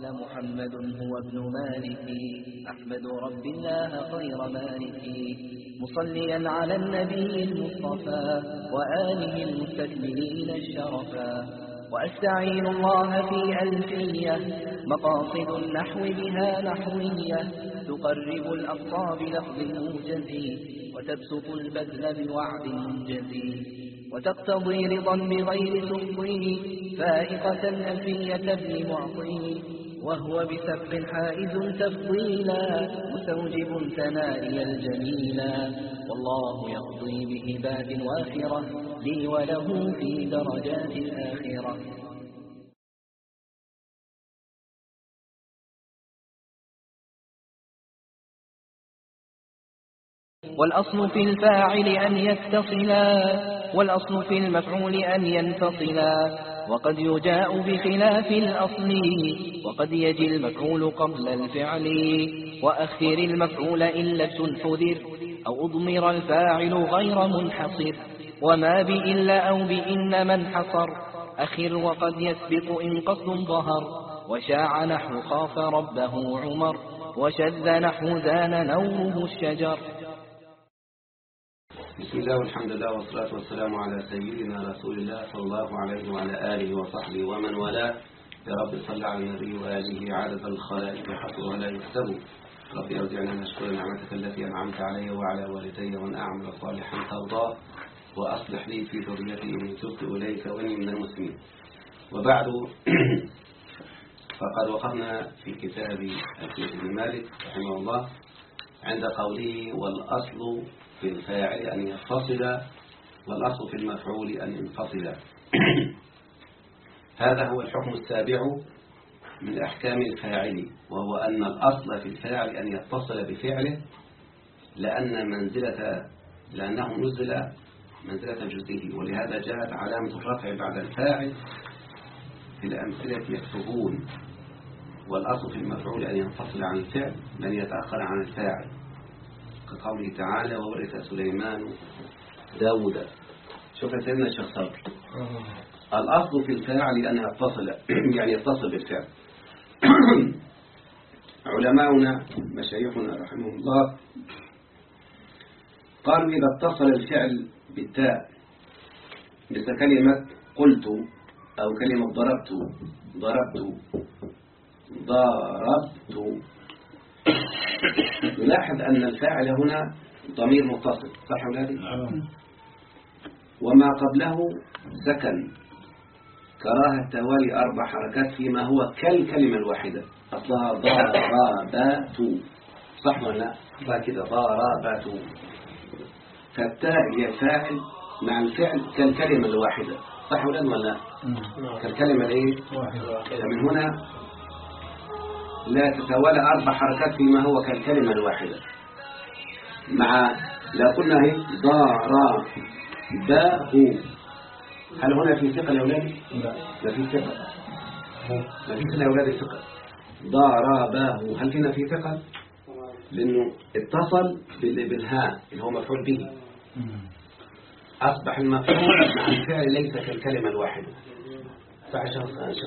قال محمد هو ابن مالك أحمد رب الله خير مالك مصليا على النبي المصطفى وآله المستكملين الشرفا وأستعين الله في ألفية مقاصد النحو بها نحوية تقرب الأقصى بلفظ موجز وتبسط البذل بوعد منجز وتقتضي رضا بغير سخطه فائقة ألفية ابن معطي وهو بسبق حائز تفضيلا مستوجب ثنائي الجميلا والله يقضي بهبات وافرة لي وله في درجات الآخرة. والأصل في الفاعل أن يتصلا والأصل في المفعول أن ينفصلا وقد يجاء بخلاف الأصل وقد يجي المفعول قبل الفعل وأخر المفعول إلا تنحذر أو أضمر الفاعل غير منحصر وما بإلا أو بإن من حصر أخر وقد يسبق إن قصد ظهر وشاع نحو خاف ربه عمر وشذ نحو زان نوره الشجر. بسم الله والحمد لله والصلاة والسلام على سيدنا رسول الله صلى الله عليه وعلى آله وصحبه ومن والاه. يا رب صل على النبي وآله عدد الخلائق حتى ولا يحسبوا. رب أوزعني أن أشكر نعمتك التي أنعمت علي وعلى والدي وأن أعمل صالحا ترضاه وأصلح لي في ذريتي إني تبت إليك وإني من المسلمين. وبعد فقد وقفنا في كتاب الشيخ ابن مالك رحمه الله عند قوله والأصل في الفاعل أن يتصل والأصل في المفعول أن ينفصل. هذا هو الحكم السابع من أحكام الفاعل، وهو أن الأصل في الفاعل أن يتصل بفعله لأنه نزل منزلة جزئه، ولهذا جاءت علامة الرفع بعد الفاعل في الأمثلة يكتبون. والأصل في المفعول أن ينفصل عن الفعل لن يتأخر عن الفاعل، كقوله تعالى وورث سليمان داود. شوف سيدنا الشيخ صبر، الأصل في الفاعل أن يتصل يعني يتصل بالفعل. علماؤنا مشايخنا رحمهم الله قالوا إذا اتصل الفعل بالتاء مثل كلمة قلت أو كلمة ضربت نلاحظ أن الفاعل هنا ضمير متصل، صح أولادي؟ وما قبله سكن كراهة توالي 4 حركات فيما هو كالكلمة الواحدة، أصلها ضربت، صح ولا لا؟ فكذا ضربت، فالتاء هي فاعل مع الفعل كالكلمة الواحدة، صح ولا لا؟ كالكلمة الايه؟ من هنا لا تتوالى 4 حركات فيما هو كالكلمة الواحدة. مع لا قلنا هي ضربه، هل هنا في ثقة يا أولادي؟ لا في ثقة، لا في ثقة يا أولادي، ثقة. ضربه هل هنا في ثقة؟ لأنه اتصل بالهاء اللي هو مفعول به، أصبح المفعول مع الفعل ليس كالكلمة الواحدة، فعشان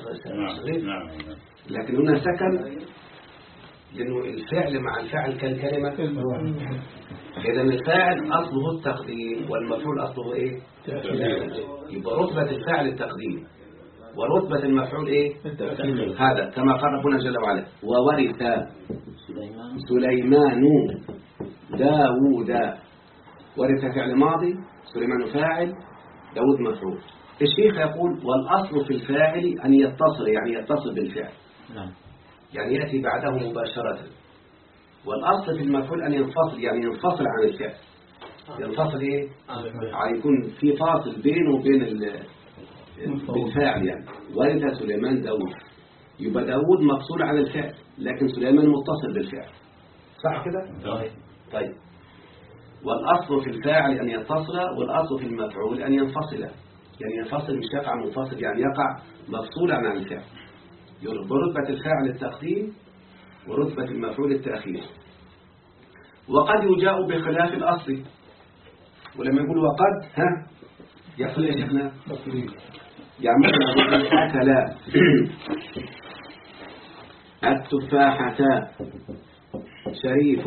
لكن هنا سكن لأنه الفعل مع الفعل كالكلمة الواحدة. إذا الفاعل أصله التقديم والمفعول أصله إيه؟ يبقى رتبة الفاعل التقديم ورتبة المفعول إيه؟ هذا كما قال ربنا جل وعلا وورث سليمان داود. ورث فعل ماضي، سليمان فاعل، داود مفعول. الشيخ يقول والأصل في الفاعل أن يتصل، يعني يتصل بالفعل، يعني يأتي بعده مباشرة. والأصل في المفعول أن ينفصل، يعني ينفصل عن الفعل. ينفصل إيه؟ يعني يكون في فاصل بينه وبين بالفاعل. يعني ورث سليمان داود، يبقى داود مفصول عن الفعل لكن سليمان متصل بالفعل، صح كده؟ طيب والأصل في الفاعل أن يتصل والأصل في المفعول أن ينفصل. يعني ينفصل مش يقع منفصل، يعني يقع مفصولا عن الفعل، برتبة الفاعل التقديم ورتبة المفعول التأخير. وقد يجاء بخلاف الأصل، ولما يقول وقد يحصل يا شيخنا يعني مثلا أكل التفاحة شريف.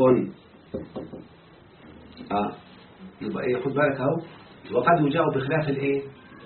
يبقى ايه، خد بالك اهو. وقد يجاء بخلاف الايه،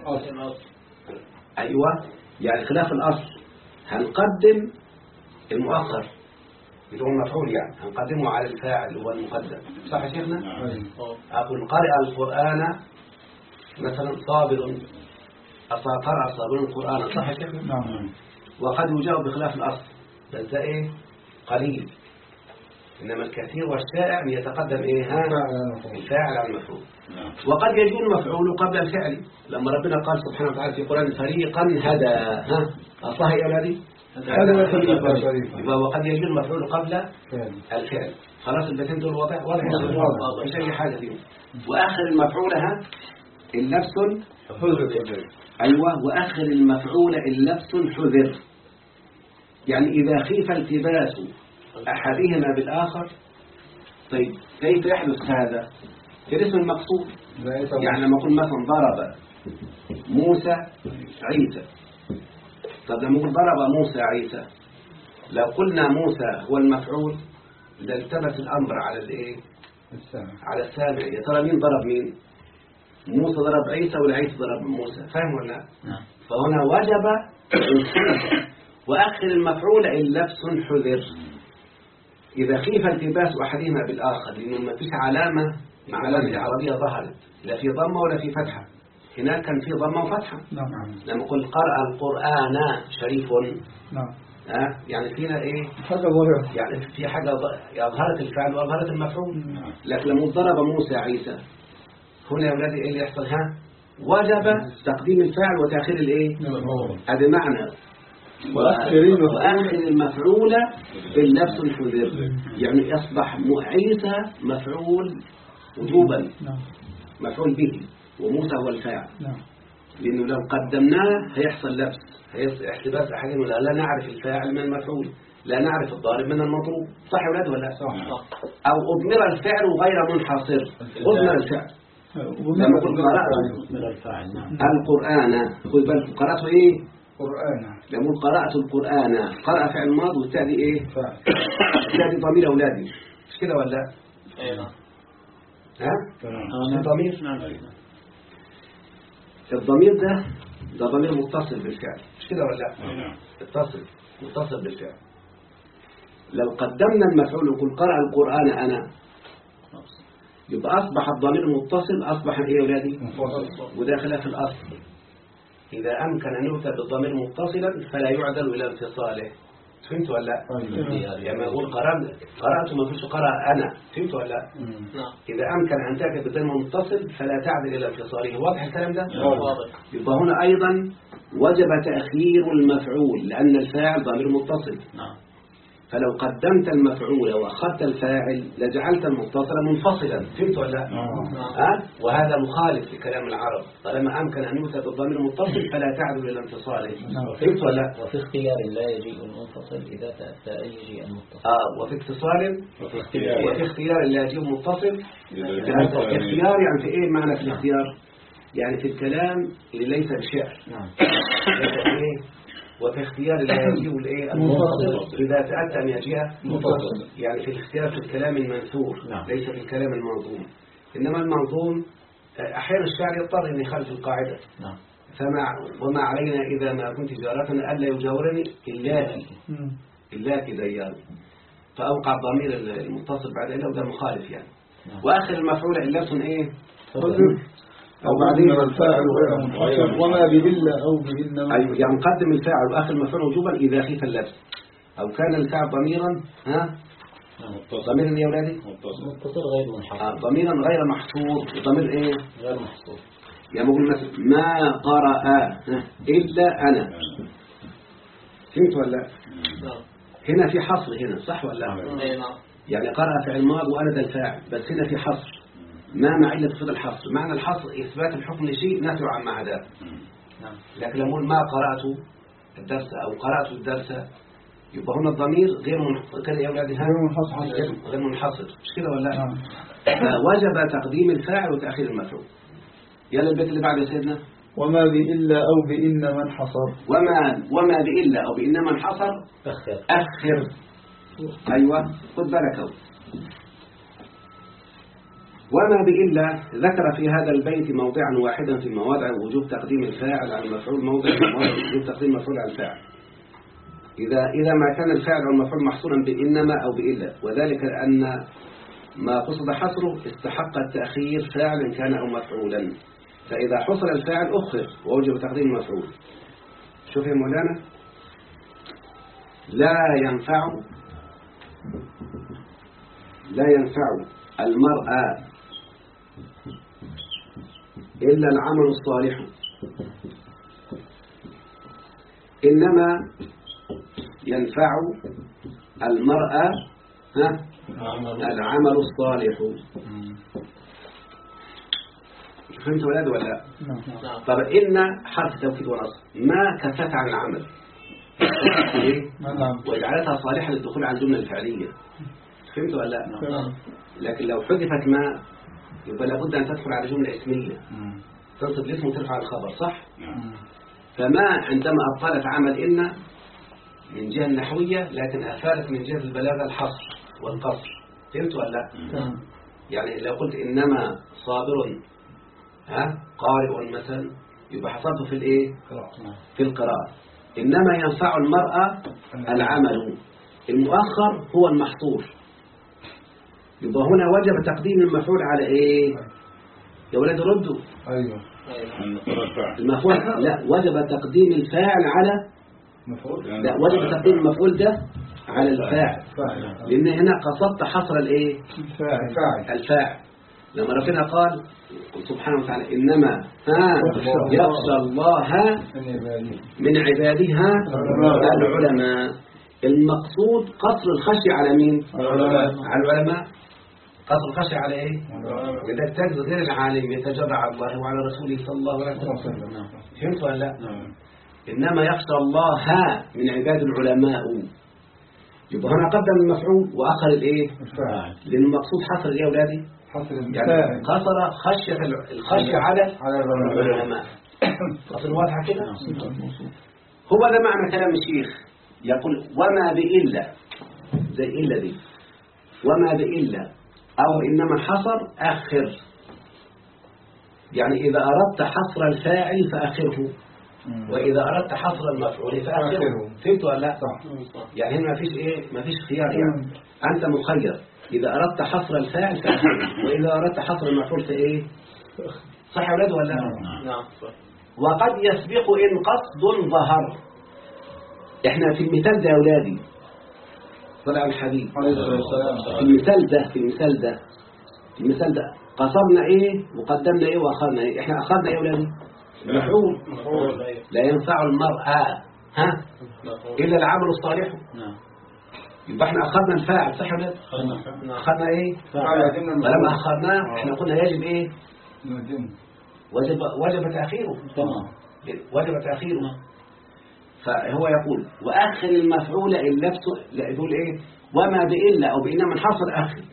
ايوه، يعني خلاف الاصل. هنقدم المؤخر اللي هو المفعول، يعني هنقدمه على الفاعل اللي هو المقدم، صح يا شيخنا؟ اقول قرأ القرآن مثلا صابر، قرأ صابر القرآن، صح يا شيخنا؟ نعم. وقد يجاء بخلاف الاصل، بس ده ايه، قليل. إنما الكثير والشائع أن يتقدم إيه، الفاعل على المفعول. وقد يجي المفعول قبل الفعل، لما ربنا قال سبحانه وتعالى في القرآن فريقا هدى، أصلها يا أولادي يبقى وقد يجي المفعول قبل الفعل. خلاص البيتين دول واضح مش أي حاجة فيهم. وآخر المفعول اللبس حذر. أيوة، وآخر المفعول اللبس حذر، يعني إذا خيف التباس أحدهما بالآخر. طيب كيف يحدث هذا في الاسم المقصود؟ يعني لما أقول مثلا ضرب موسى عيسى، طب لما أقول ضرب موسى عيسى، لو قلنا موسى هو المفعول لالتبس الأمر على الإيه، على السامع. يا ترى مين ضرب مين؟ موسى ضرب عيسى ولا عيسى ضرب موسى؟ فاهم ولا لا؟ فهنا وجب وآخر المفعول اللبس حذر، إذا خيف التباس أحدهما بالآخر، لأنه ما فيش علامة مع علامة العربية ظهرت، لا في ضمة ولا في فتحة. هناك كان في ضمة وفتحة. لما قل قرأ القرآن شريف، يعني فينا إيه، يعني في حاجة أظهرت الفعل وأظهرت المفعول. لكن لما ضرب موسى عيسى، هنا يا أولادي إيه اللي يحصل؟ وجب تقديم الفعل وتأخير الإيه، هذا معنى وآخر المفعول باللبس الحذر، يعني يصبح عيسى مفعول وجوبا، مفعول به، وموسى هو الفاعل. لأنه لو قدمناه هيحصل لبس، هيحصل احتباس أحيانا، لا نعرف الفاعل من المفعول، لا نعرف الضارب من المضروب، صح يا ولاد ولا؟ أو أضمر الفعل غير منحصر، أضمر الفعل. لما قلت قرأت القرآن، خذ بالك قرأته إيه؟ قرآن. لما قرأت القرآن، قرأ فعل ماضي والتالي إيه؟ التالي ضمير أولادي، مش كده ولا؟ أيوة. ضمير. الضمير ده ضمير متصل بالفعل، مش كده ولا؟ متصل بالفعل. لو قدمنا المفعول وقل قرأ القرآن أنا، يبقى أصبح الضمير متصل، أصبح إيه يا أولادي؟ وده خلاف الأصل. إذا أمكن أن يؤتى بالضمير متصلا فلا يعدل إلى انفصاله، فهمت ولا لا؟ يعني أقول قرأت ما فيش قرأ أنا، فهمت ولا لا؟ إذا أمكن أن تأتي بالضمير متصل فلا تعدل إلى انفصاله. واضح الكلام ده؟ واضح. يبقى هنا أيضا وجب تأخير المفعول لأن الفاعل ضمير متصل. فلو قدمت المفعول وأخذت الفاعل لجعلت المتصل منفصلا، فهمت ولا لا؟ وهذا مخالف لكلام العرب، طالما أمكن أن يؤتى بالضمير المتصل فلا تعدل إلى انفصاله، فهمت ولا لا؟ وفي اختيار لا يجيء المنفصل إذا تأتى يجيء المتصل. وفي اتصال وفي اختيار لا يجيء المتصل. اختيار يعني في إيه معنى في الاختيار؟ يعني في الكلام اللي ليس بشعر. وفي اختيار لا يجيء الايه المنفصل إذا تأتى أن يجيء منفصل، يعني في الاختيار في الكلام المنثور، ليس في الكلام المنظوم. إنما المنظوم أحيانا الشاعر يضطر أن يخالف القاعدة. وما علينا إذا ما كنت جارتنا ألا يجاورني إلاك ديار، فأوقع الضمير المتصل بعد إلا، وده مخالف يعني. وآخر المفعول اللبس إيه؟ أو بعدين الفاعل غير منحصر وما بإلا أو بإنما. أيوة، يعني نقدم الفاعل وآخر المفعول وجوبا إذا خيف اللبس، أو كان الفاعل ضميرا ضميرا يا أولادي متصل غير منحصر، ضميرا غير محصور. ضمير إيه؟ غير محصور. يعني بقول مثلا ما قرأ إلا أنا، فهمت ولا؟ هنا في حصر هنا، صح ولا؟ يعني قرأ فعل ماضي وأنا ده الفاعل، بس هنا في حصر. ما معنى صفة الحصر؟ معنى الحصر إثبات الحكم لشيء نفي عما عداه. لكن لما أقول ما قرأت الدرس أو قرأت الدرس، يبقى هنا الضمير غير منحصر، كده يا أولادي غير منحصر، مش كده ولا؟ وجب تقديم الفاعل وتأخير المفعول. يلا البيت اللي بعد يا سيدنا. وما بإلا أو بإن من حصر. وما بإلا أو بإن من حصر أخر. أيوة خد بالك أهو. وما بإلا ذكر في هذا البيت موضعا واحدا في مواضع وجوب تقديم الفاعل على المفعول، موضع وجوب تقديم المفعول على الفاعل إذا ما كان الفاعل أو المفعول محصورا بإنما أو بإلا، وذلك أن ما قصد حصره استحق التأخير فاعلا كان أو مفعولا، فإذا حصل الفاعل أخر ووجب تقديم المفعول. شوف يا مولانا، لا ينفع المرأة إلا العمل الصالح، إنما ينفع المرأة العمل الصالح. فهمت ولاد ولا لا؟ طب إن حرف توكيد ونصب ما كفت عن العمل وجعلتها صالحة للدخول على الجملة الفعلية. فهمت ولا لا؟ لكن لو حذفت ما يبقى لابد أن تدخل على جملة اسمية تنصب الاسم وترفع الخبر، صح؟ فما عندما أبطلت عمل إن من جهة النحوية، لكن أفادت من جهة البلاغة الحصر والقصر. فهمت ولا لا؟ يعني لو قلت إنما صابر قارئ مثلا يبقى حصلته في الإيه؟ في القراءة. إنما ينفع المرأة العمل، المؤخر هو المحصور، يبقى هنا وجب تقديم المفعول على إيه؟ يا ولاد ردوا. أيوة المفعول لا، وجب تقديم الفاعل على لا، وجب تقديم المفعول ده على الفاعل، لأن هنا قصدت حصر الإيه؟ الفاعل. لما ربنا قال سبحانه وتعالى إنما يخشى الله من عبادها العلماء، المقصود قصر الخشية على مين؟ على العلماء. قصر الخشية على إيه؟ إذا تجد غير العالم يتجرع على الله وعلى رسوله صلى الله عليه وسلم. فهمت ولا لا؟ إنما يخشى الله من عباد العلماء، يبقى هنا قدم المفعول وأخر الإيه؟ لأن المقصود حصر الإيه يا أولادي؟ يعني قصر الخشية على العلماء. أصل واضحة كده؟ هو ده معنى كلام الشيخ، يقول وما بإلا، زي إلا دي، وما بإلا أو إنما حصر أخر، يعني إذا أردت حصر الفاعل فأخره، وإذا أردت حصر المفعول فأخره. فهمت ولا لا؟ يعني هنا ما فيش إيه، ما فيش خيار، يعني أنت مخير، إذا أردت حصر الفاعل فأخره، وإذا أردت حصر المفعول فإيه؟ صح يا ولاد ولا لا؟ نعم. وقد يسبق إن قصد ظهر. إحنا في المثال ده يا أولادي طلع الحبيب في المثال ده قصرنا إيه وقدمنا إيه وأخرنا إيه. إحنا أخرنا إيه يا أولادي؟ مفعول. لا ينفع المرأة إلا العمل الصالح. يبقى احنا أخذنا الفاعل، صح ولا لا؟ أخذنا إيه؟ ولما أخذناه احنا قلنا يجب إيه؟ وجب تأخيره. وجب تأخيره. فهو يقول وأخر المفعول إن لبسه، لا يقول إيه؟ وما بإلا أو بإنما الحصر أخر،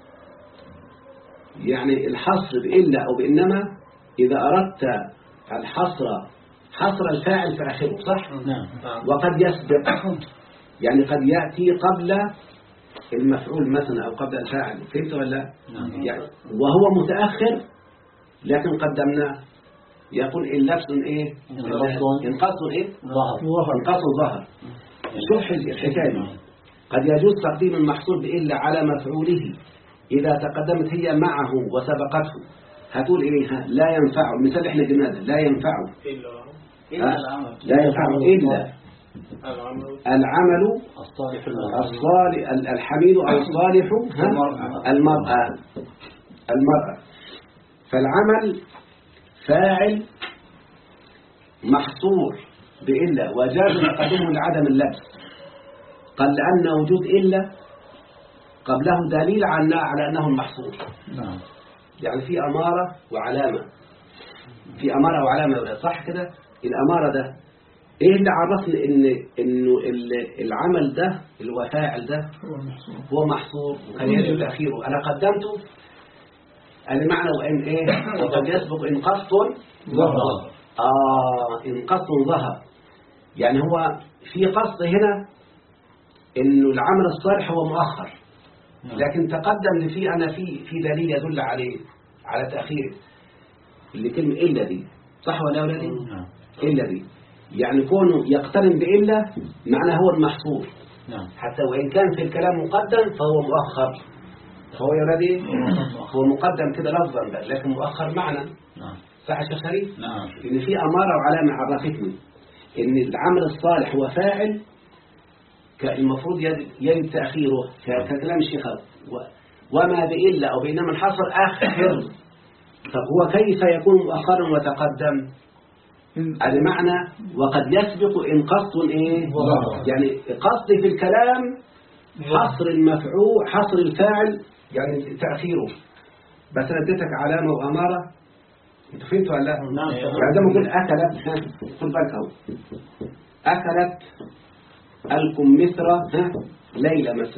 يعني الحصر بإلا أو بإنما إذا أردت الحصر حصر الفاعل فأخره، صح؟ وقد يسبق، يعني قد يأتي قبل المفعول مثلا أو قبل الفاعل. فهمت ولا؟ يعني وهو متأخر لكن قدمناه. يقول إن لبس إيه؟ إن قصد إيه؟ إن قصد ظهر. شوف الحكاية، قد يجوز تقديم المحصول بإلا على مفعوله إذا تقدمت هي معه وسبقته. هتقول إيه؟ لا ينفع، المثال إحنا قلنا لا ينفع إلا العمل الصالح الحميد أو الصالح المرأة. فالعمل فاعل محصور بإلا وجاز تقدمه لعدم اللبس، قال لأن وجود إلا قبله دليل على أنه المحصور. يعني في أمارة وعلامة، في أمارة وعلامة، صح كده؟ الأمارة ده إيه اللي عرفني إنه العمل ده اللي هو فاعل ده هو محصور وكان يجب تأخيره؟ أنا قدمته، أنا معنى وإن إيه؟ وقد يسبق إن قصد ظهر. إن قصد ظهر، يعني هو في قصد هنا إنه العمل الصالح هو مؤخر، لكن تقدم لي فيه أنا في دليل يدل عليه على تأخيره، اللي كلمة إلا دي، صح ولا ولا دي؟ إلا دي يعني كونه يقترن بإلا معناه هو المحصور، حتى وإن كان في الكلام مقدم فهو مؤخر، فهو يا ولدي هو مقدم كده لفظا بقى لكن مؤخر معنى. صح يا شيخ شريف؟ إن في أمارة وعلامة عرفتني إن العمل الصالح هو فاعل المفروض يجب تأخيره ككلام الشيخ، وما بإلا أو بإنما الحصر أخر. طب هو كيف يكون مؤخرا وتقدم؟ هذا معنى وقد يسبق إن قصد إيه؟ يعني قصد في الكلام حصر المفعول، حصر الفاعل يعني تأخيره. بس أنا اديتك علامة وأمارة، انتوا فهمتوا ولا لا؟ يعني لما أقول أكلت، خد بالك أهو، أكلت الكمثرى ليلى مثلا،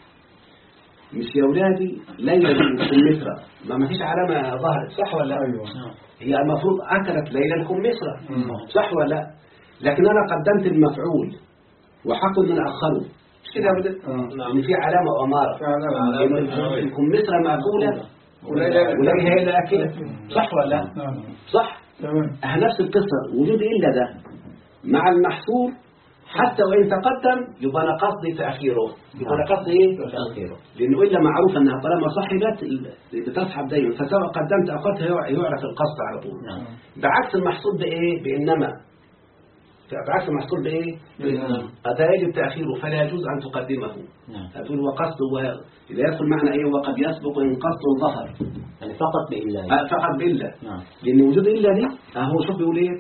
مش يا ولادي ليلى الكمثرى، ما فيش علامة ظهرت، صح ولا لا؟ هي المفروض أكلت ليلى الكمثرى، صح ولا لا؟ لكن أنا قدمت المفعول وحق أن أخره، مش كده أبدا؟ إن في علامة وأمارة، الكمثرى مأكولة وليلى هي اللي أكلت، صح ولا لا؟ صح؟ نفس القصة، وجود إلا ده مع المحصور حتى وإن تقدم يبقى أنا قصدي تأخيره، يبقى أنا قصدي إيه؟ تأخيره، لأنه إلا معروف أنها طالما صحبت بتصحب دايما، فسواء قدمت أو قدمت يعرف القصد على طول. بعكس المحصول بإيه؟ بإنما، بعكس المحصول بإيه؟ هذا يجب تأخيره فلا يجوز أن تقدمه. هتقول وقصده إذا يدخل معنى إيه؟ وقد يسبق إن قصد ظهر، يعني فقط بإلا، فقط بإلا، لأن وجود إلا دي هو شوف بيقول إيه؟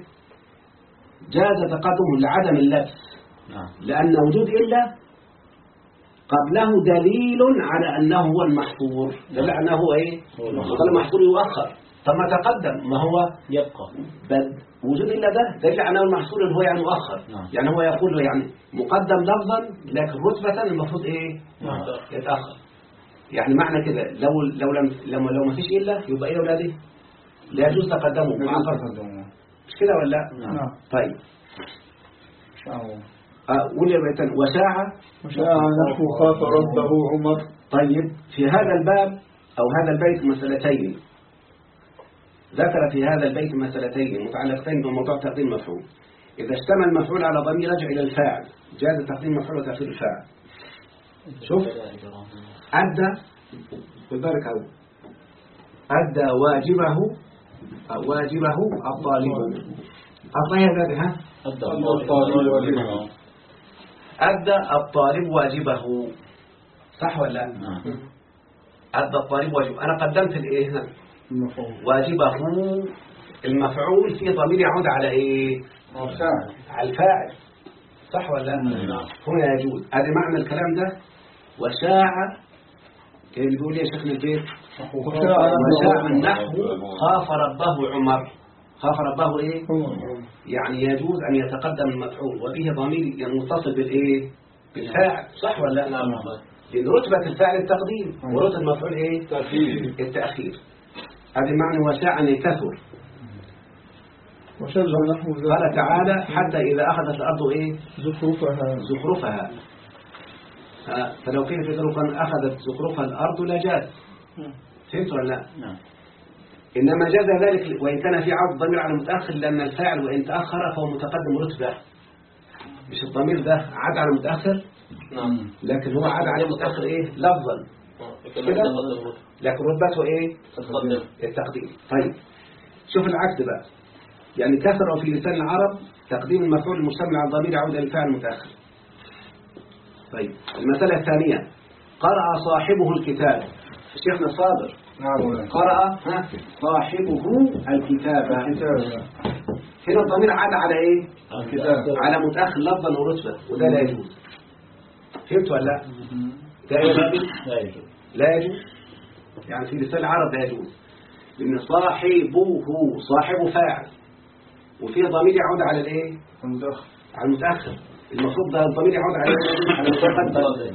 جاز تقدمه لعدم اللبس، لأن وجود إلا قبله دليل على أنه هو المحصور، دليل على أنه هو إيه؟ وقال المحصور يؤخر، فما تقدم ما هو يبقى وجود إلا ده دليل على أنه المحصور اللي هو يعني مؤخر. يعني هو يقول يعني مقدم لفظا لكن رتبة المفروض إيه؟ يتأخر. يعني معنى كده لو ما فيش إلا يبقى إيه أولادي؟ لا يجوز تقدمه مع فرق، مش كده ولا لا؟ طيب وشاع نحو خاف ربه عمر. طيب في هذا الباب أو هذا البيت مسألتين، ذكر في هذا البيت مسألتين متعلقتين بموضوع تقديم المفعول. إذا اشتمل المفعول على ضمير رجع إلى الفاعل جاز تقديم المفعول وتأخير الفاعل. شوف أدى بذلك أدى واجبه الطالب، أدى الطالب واجبه، صح ولا لا؟ أدى الطالب واجبه، أنا قدمت الإيه هنا؟ واجبه، المفعول في ضمير يعود على إيه؟ على الفاعل، صح ولا لا؟ هنا يجوز، هذا معنى الكلام ده. وشاع اللي بيقول لي يا شيخنا البيت وشاع النحو خاف ربه عمر، خاف ربه إيه؟ يعني يجوز أن يتقدم المفعول وبه ضمير متصل بالإيه؟ بالفاعل، صح ولا لا؟ لأن رتبة الفاعل التقديم ورتبة المفعول إيه؟ التأخير. هذا معنى وشاع أن يكثر. قال تعالى حتى إذا أخذت الأرض إيه؟ زخرفها. فلو كان في ذلك أخذت زخرفها الأرض لجاز. فهمت ولا لا؟ إنما جاز ذلك وإن كان في عرض ضمير على متأخر، لأن الفاعل وإن تأخر فهو متقدم رتبة، مش الضمير ده عاد على متأخر، لكن هو عاد عليه متأخر إيه؟ لفظا كده، لكن رتبته إيه؟ التقديم. طيب شوف العكس بقى، يعني كثر في لسان العرب تقديم المفعول المشتمل على الضمير يعود إلى الفاعل المتأخر. طيب المسألة الثانية، قرأ صاحبه الكتاب، شيخنا صابر قرأ صاحبه الكتاب، هنا الضمير عاد على ايه؟ على متأخر لفظا ورتبة، وده لا يجوز. فهمت ولا لا؟ ده لا يجوز، يعني في لسان العرب لا يجوز، لأن صاحبه فاعل وفيه ضمير يعود على الايه؟ على المتأخر، المفروض ده الضمير يعود على المتقدم،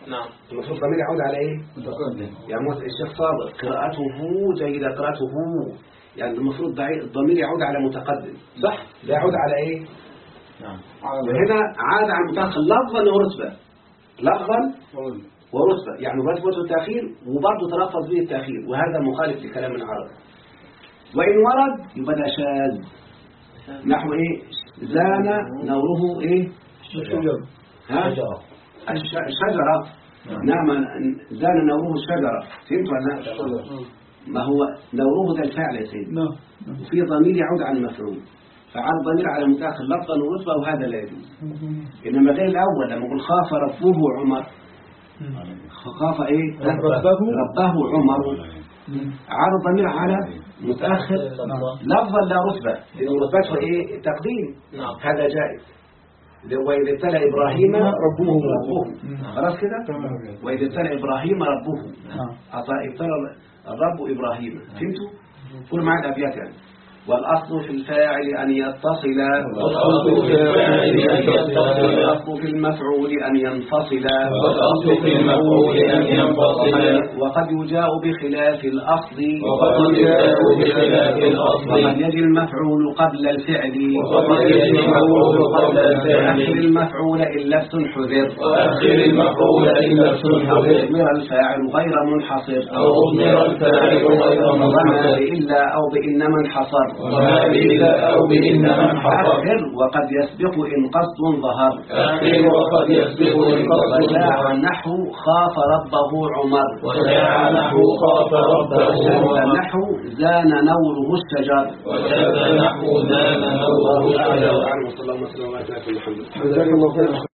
نعم. المفروض ضمير يعود على ايه؟ متقدم. يعني مثلا الشيخ صادق قراءته جيدة، قراءته يعني المفروض الضمير يعود على متقدم، صح؟ لا يعود على ايه؟ نعم. وهنا عاد على المتأخر لفظا ورتبة، لفظا ورتبة، يعني رتبة التأخير وبرضه تلفظ به التأخير، وهذا مخالف لكلام العرب. وإن ورد يبقى ده شاذ، نحو ايه؟ زان نوره ايه؟ شجرة. الشجرة. نعم، زان نوره الشجرة، فهمت ولا لا؟ ما هو نوره ده الفعل يا سيدي، وفي ضمير يعود على المفعول، فعاد ضمير على متأخر لفظا ورتبة، وهذا لا يجوز. إنما غير الأول لما يقول خاف ربه عمر، خاف ايه؟ ربه عمر، عاد ضمير على متأخر لفظا لا رتبة، لأن رتبته ايه؟ تقديم. هذا جائز. وإذ ابتلى إبراهيم ربه، خلاص كده. وإذ ابتلى إبراهيم ربه، ابتلى الرب إبراهيم، فهمتوا؟ قولوا معي الأبيات يعني. والأصل في الفاعل أن يتصل، والأصل في المفعول أن ينفصل، وقد يجاء بخلاف الأصل، وقد يجي المفعول قبل الفعل، وأخر المفعول إلا استنحذر، أضمر الفاعل غير منحصر، وما بإلا أو بإنما انحصر، وقد يسبق إن قصد ظهر، وشاع نحو خاف ربه عمر، نحو زان نوره الشجر، وصلى الله وسلم وبارك على محمد.